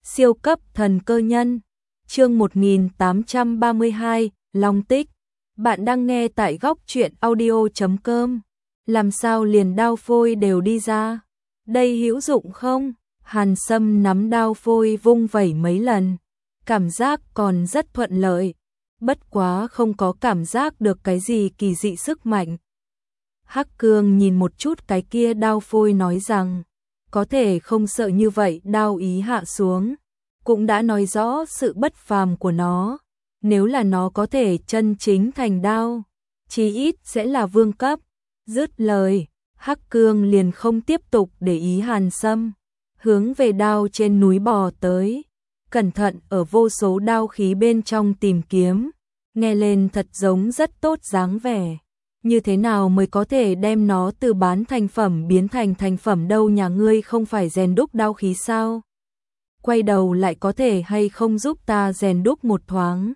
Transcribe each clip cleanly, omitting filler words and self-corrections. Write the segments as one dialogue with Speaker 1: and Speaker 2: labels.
Speaker 1: Siêu cấp thần cơ nhân. Chương 1832, Long Tích. Bạn đang nghe tại góc truyện audio.com. Làm sao liền đao phôi đều đi ra? Đây hữu dụng không? Hàn Sâm nắm đao phôi vung vẩy mấy lần, cảm giác còn rất thuận lợi, bất quá không có cảm giác được cái gì kỳ dị sức mạnh. Hắc Cương nhìn một chút cái kia đao phôi nói rằng, có thể không sợ như vậy đao ý hạ xuống, cũng đã nói rõ sự bất phàm của nó. Nếu là nó có thể chân chính thành đao, chí ít sẽ là vương cấp. Dứt lời, Hắc Cương liền không tiếp tục để ý Hàn Sâm, hướng về đao trên núi bò tới, cẩn thận ở vô số đao khí bên trong tìm kiếm, nghe lên thật giống rất tốt dáng vẻ. Như thế nào mới có thể đem nó từ bán thành phẩm biến thành thành phẩm đâu, nhà ngươi không phải rèn đúc đao khí sao? Quay đầu lại có thể hay không giúp ta rèn đúc một thoáng?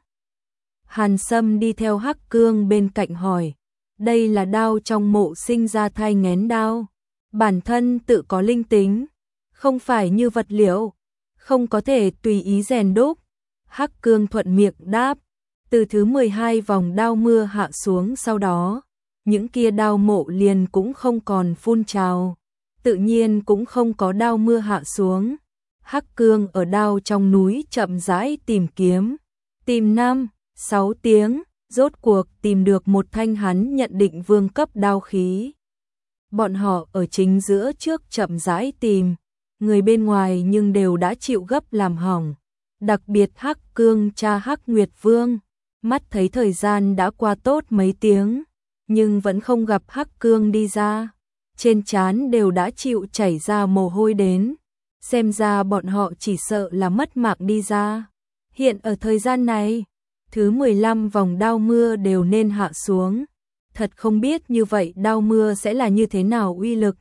Speaker 1: Hàn Sâm đi theo Hắc Cương bên cạnh hỏi, đây là đao trong mộ sinh ra thai nghén đao, bản thân tự có linh tính, không phải như vật liệu, không có thể tùy ý rèn đúc. Hắc Cương thuận miệng đáp. Từ thứ 12 vòng đao mưa hạ xuống sau đó, những kia đao mộ liền cũng không còn phun trào, tự nhiên cũng không có đao mưa hạ xuống. Hắc Cương ở đao trong núi chậm rãi tìm kiếm, tìm 5-6 tiếng, rốt cuộc tìm được một thanh hắn nhận định vương cấp đao khí. Bọn họ ở chính giữa trước chậm rãi tìm, người bên ngoài nhưng đều đã chịu gấp làm hỏng. Đặc biệt Hắc Cương cha Hắc Nguyệt Vương, mắt thấy thời gian đã qua tốt mấy tiếng, nhưng vẫn không gặp Hắc Cương đi ra, trên trán đều đã chịu chảy ra mồ hôi đến, xem ra bọn họ chỉ sợ là mất mạng đi ra. Hiện ở thời gian này, thứ 15 vòng đao mưa đều nên hạ xuống, thật không biết như vậy đao mưa sẽ là như thế nào uy lực.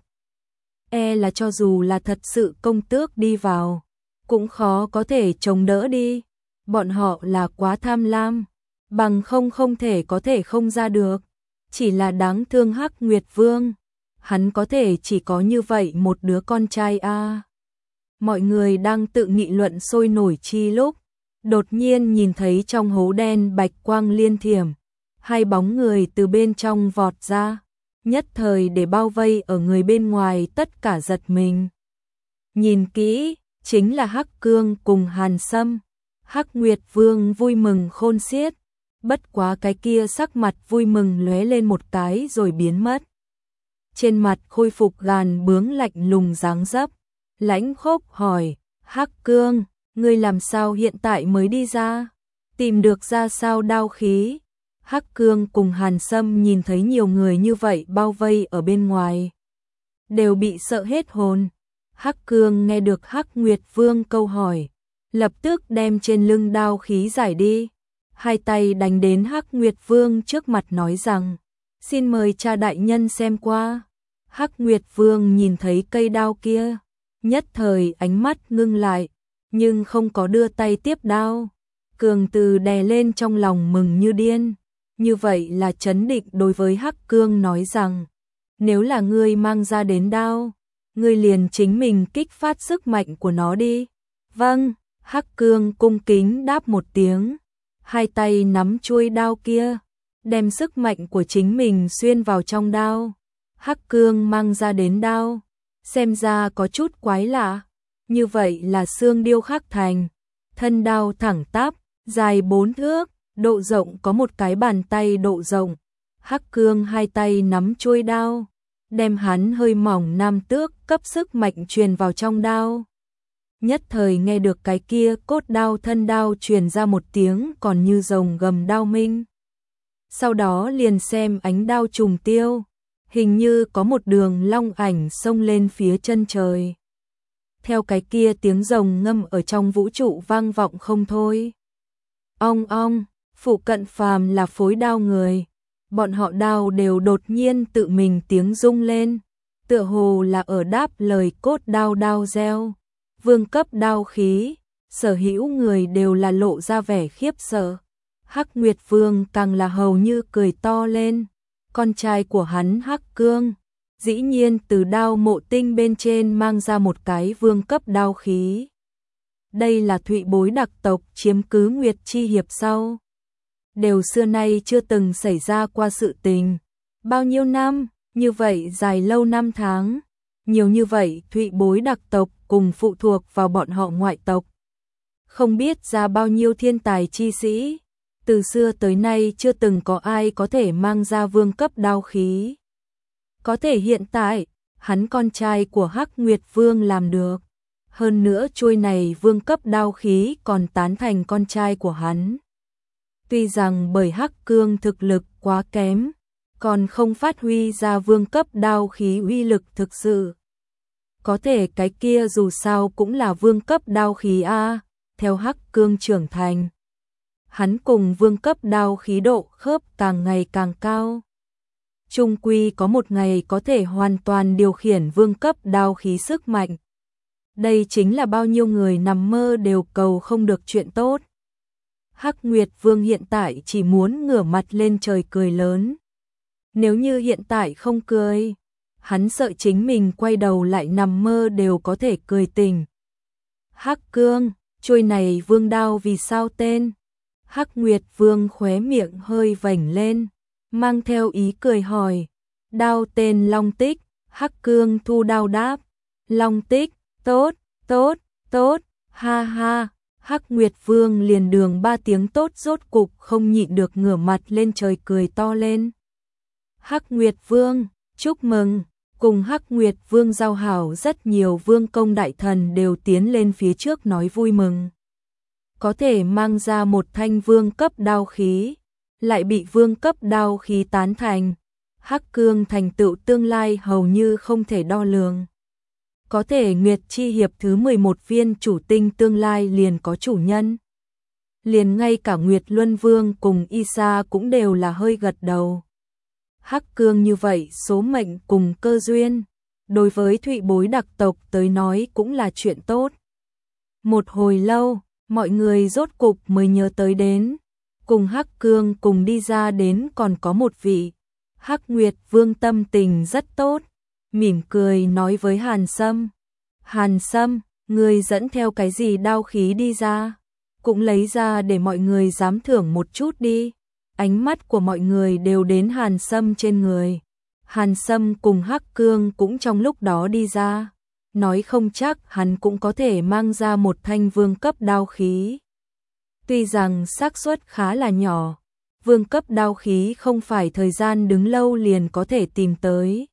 Speaker 1: Là cho dù là thật sự công tước đi vào, cũng khó có thể chống đỡ đi, bọn họ là quá tham lam, bằng không thể có thể không ra được. Chỉ là đáng thương Hắc Nguyệt Vương, hắn có thể chỉ có như vậy một đứa con trai a. Mọi người đang tự nghị luận sôi nổi chi lúc, đột nhiên nhìn thấy trong hố đen bạch quang liên thiểm, hai bóng người từ bên trong vọt ra, nhất thời để bao vây ở người bên ngoài tất cả giật mình. Nhìn kỹ, chính là Hắc Cương cùng Hàn Sâm. Hắc Nguyệt Vương vui mừng khôn xiết, bất quá cái kia sắc mặt vui mừng lóe lên một cái rồi biến mất. Trên mặt khôi phục gàn bướng lạnh lùng dáng dấp, lãnh khốc hỏi, Hắc Cương, ngươi làm sao hiện tại mới đi ra? Tìm được ra sao đao khí? Hắc Cương cùng Hàn Sâm nhìn thấy nhiều người như vậy bao vây ở bên ngoài, đều bị sợ hết hồn. Hắc Cương nghe được Hắc Nguyệt Vương câu hỏi, lập tức đem trên lưng đao khí giải đi, hai tay đánh đến Hắc Nguyệt Vương trước mặt nói rằng, xin mời cha đại nhân xem qua. Hắc Nguyệt Vương nhìn thấy cây đao kia, nhất thời ánh mắt ngưng lại, nhưng không có đưa tay tiếp đao. Cường Từ đè lên trong lòng mừng như điên, như vậy là trấn định đối với Hắc Cương nói rằng, nếu là ngươi mang ra đến đao, ngươi liền chính mình kích phát sức mạnh của nó đi. Vâng, Hắc Cương cung kính đáp một tiếng, hai tay nắm chuôi đao kia, đem sức mạnh của chính mình xuyên vào trong đao. Hắc Cương mang ra đến đao, xem ra có chút quái lạ, như vậy là xương điêu khắc thành, thân đao thẳng tắp, dài 4 thước, độ rộng có một cái bàn tay độ rộng. Hắc Cương hai tay nắm chuôi đao, đem hắn hơi mỏng nam tước cấp sức mạnh truyền vào trong đao. Nhất thời nghe được cái kia cốt đao thân đao truyền ra một tiếng còn như rồng gầm đao minh. Sau đó liền xem ánh đao trùng tiêu, hình như có một đường long ảnh xông lên phía chân trời. Theo cái kia tiếng rồng ngâm ở trong vũ trụ vang vọng không thôi. Ong ong, phụ cận phàm là phối đao người, bọn họ đao đều đột nhiên tự mình tiếng rung lên, tựa hồ là ở đáp lời cốt đao đao reo. Vương cấp đao khí, sở hữu người đều là lộ ra vẻ khiếp sợ. Hắc Nguyệt Vương càng là hầu như cười to lên, con trai của hắn Hắc Cương, dĩ nhiên từ đao mộ tinh bên trên mang ra một cái vương cấp đao khí. đây là Thụy Bối đặc tộc chiếm cứ Nguyệt Chi Hiệp sau. Đều xưa nay chưa từng xảy ra qua sự tình. Bao nhiêu năm, như vậy dài lâu năm tháng. Nhiều như vậy Thụy Bối đặc tộc cùng phụ thuộc vào bọn họ ngoại tộc. Không biết ra bao nhiêu thiên tài chi sĩ. Từ xưa tới nay chưa từng có ai có thể mang ra vương cấp đao khí. Có thể hiện tại, hắn con trai của Hắc Nguyệt Vương làm được. Hơn nữa chuôi này vương cấp đao khí còn tán thành con trai của hắn. Tuy rằng bởi Hắc Cương thực lực quá kém, còn không phát huy ra vương cấp đao khí uy lực thực sự. Có thể cái kia dù sao cũng là vương cấp đao khí a, theo Hắc Cương trưởng thành. Hắn cùng vương cấp đao khí độ khớp càng ngày càng cao. Trung quy có một ngày có thể hoàn toàn điều khiển vương cấp đao khí sức mạnh. Đây chính là bao nhiêu người nằm mơ đều cầu không được chuyện tốt. Hắc Nguyệt Vương hiện tại chỉ muốn ngửa mặt lên trời cười lớn. Nếu như hiện tại không cười, hắn sợ chính mình quay đầu lại nằm mơ đều có thể cười tỉnh. Hắc Cương, chuôi này vương đao vì sao tên? Hắc Nguyệt Vương khóe miệng hơi vểnh lên, mang theo ý cười hỏi. Đao tên Long Tích. Hắc Cương thu đao đáp. Long Tích, tốt, tốt, tốt, ha ha. Hắc Nguyệt Vương liền đường 3 tiếng tốt rốt cục không nhịn được ngửa mặt lên trời cười to lên. Hắc Nguyệt Vương, chúc mừng. Cùng Hắc Nguyệt Vương giao hảo rất nhiều vương công đại thần đều tiến lên phía trước nói vui mừng. Có thể mang ra một thanh vương cấp đao khí, lại bị vương cấp đao khí tán thành. Hắc Cương thành tựu tương lai hầu như không thể đo lường. Có thể Nguyệt Chi Hiệp thứ 11 viên chủ tinh tương lai liền có chủ nhân. Liền ngay cả Nguyệt Luân Vương cùng Isa cũng đều là hơi gật đầu. Hắc Cương như vậy số mệnh cùng cơ duyên, đối với Thụy Bối đặc tộc tới nói cũng là chuyện tốt. Một hồi lâu, mọi người rốt cục mới nhớ tới đến. Cùng Hắc Cương cùng đi ra đến còn có một vị. Hắc Nguyệt Vương tâm tình rất tốt, mỉm cười nói với Hàn Sâm. Hàn Sâm, ngươi dẫn theo cái gì đao khí đi ra? Cũng lấy ra để mọi người dám thưởng một chút đi. Ánh mắt của mọi người đều đến Hàn Sâm trên người. Hàn Sâm cùng Hắc Cương cũng trong lúc đó đi ra. Nói không chắc hắn cũng có thể mang ra một thanh vương cấp đao khí. Tuy rằng xác suất khá là nhỏ, vương cấp đao khí không phải thời gian đứng lâu liền có thể tìm tới.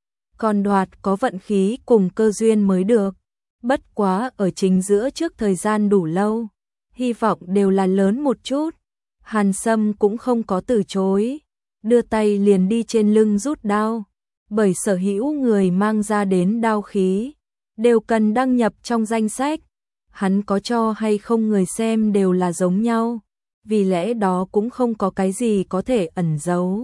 Speaker 1: Còn đoạt có vận khí cùng cơ duyên mới được. Bất quá ở chính giữa trước thời gian đủ lâu, hy vọng đều là lớn một chút. Hàn Sâm cũng không có từ chối, đưa tay liền đi trên lưng rút đao. Bởi sở hữu người mang ra đến đao khí, đều cần đăng nhập trong danh sách. Hắn có cho hay không người xem đều là giống nhau, vì lẽ đó cũng không có cái gì có thể ẩn giấu.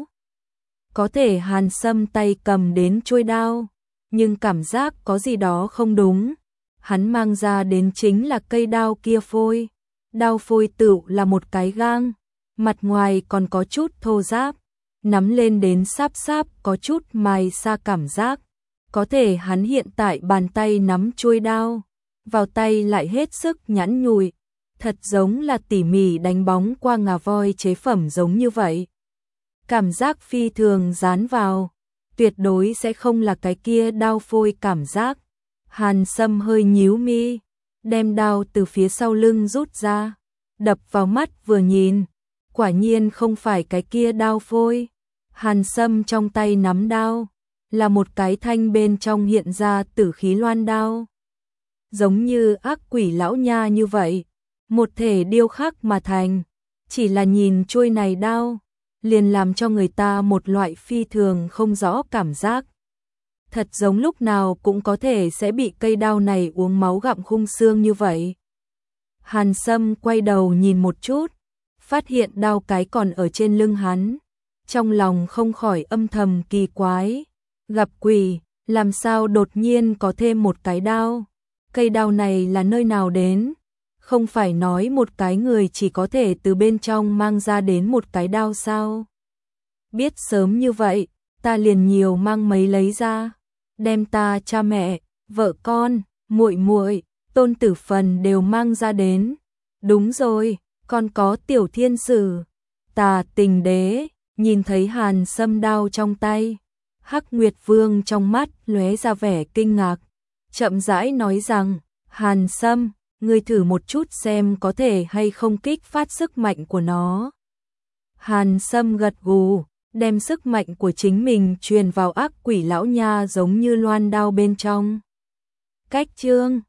Speaker 1: Có thể Hàn Sâm tay cầm đến chuôi đao, nhưng cảm giác có gì đó không đúng. Hắn mang ra đến chính là cây đao kia phôi. Đao phôi tựu là một cái gang, mặt ngoài còn có chút thô ráp, nắm lên đến sáp sáp có chút mài xa cảm giác. Có thể hắn hiện tại bàn tay nắm chuôi đao, vào tay lại hết sức nhẵn nhụi, thật giống là tỉ mỉ đánh bóng qua ngà voi chế phẩm giống như vậy. Cảm giác phi thường dán vào, tuyệt đối sẽ không là cái kia đao phôi cảm giác. Hàn Sâm hơi nhíu mi, đem đao từ phía sau lưng rút ra, đập vào mắt vừa nhìn, quả nhiên không phải cái kia đao phôi. Hàn Sâm trong tay nắm đao, là một cái thanh bên trong hiện ra tử khí loan đao. Giống như ác quỷ lão nha như vậy, một thể điêu khắc mà thành, chỉ là nhìn chuôi này đao, liền làm cho người ta một loại phi thường không rõ cảm giác. Thật giống lúc nào cũng có thể sẽ bị cây đao này uống máu gặm khung xương như vậy. Hàn Sâm quay đầu nhìn một chút, phát hiện đao cái còn ở trên lưng hắn, trong lòng không khỏi âm thầm kỳ quái. Gặp quỷ, làm sao đột nhiên có thêm một cái đao? Cây đao này là nơi nào đến? Không phải nói một cái người chỉ có thể từ bên trong mang ra đến một cái đao sao? Biết sớm như vậy, ta liền nhiều mang mấy lấy ra, đem ta cha mẹ, vợ con, muội muội, Tôn Tử Phần đều mang ra đến. Đúng rồi, còn có Tiểu Thiên Sử, Tà Tình Đế, nhìn thấy Hàn Sâm đao trong tay. Hắc Nguyệt Vương trong mắt lóe ra vẻ kinh ngạc, chậm rãi nói rằng, Hàn Sâm, ngươi thử một chút xem có thể hay không kích phát sức mạnh của nó. Hàn Sâm gật gù, đem sức mạnh của chính mình truyền vào ác quỷ lão nha giống như loan đao bên trong. Cách chương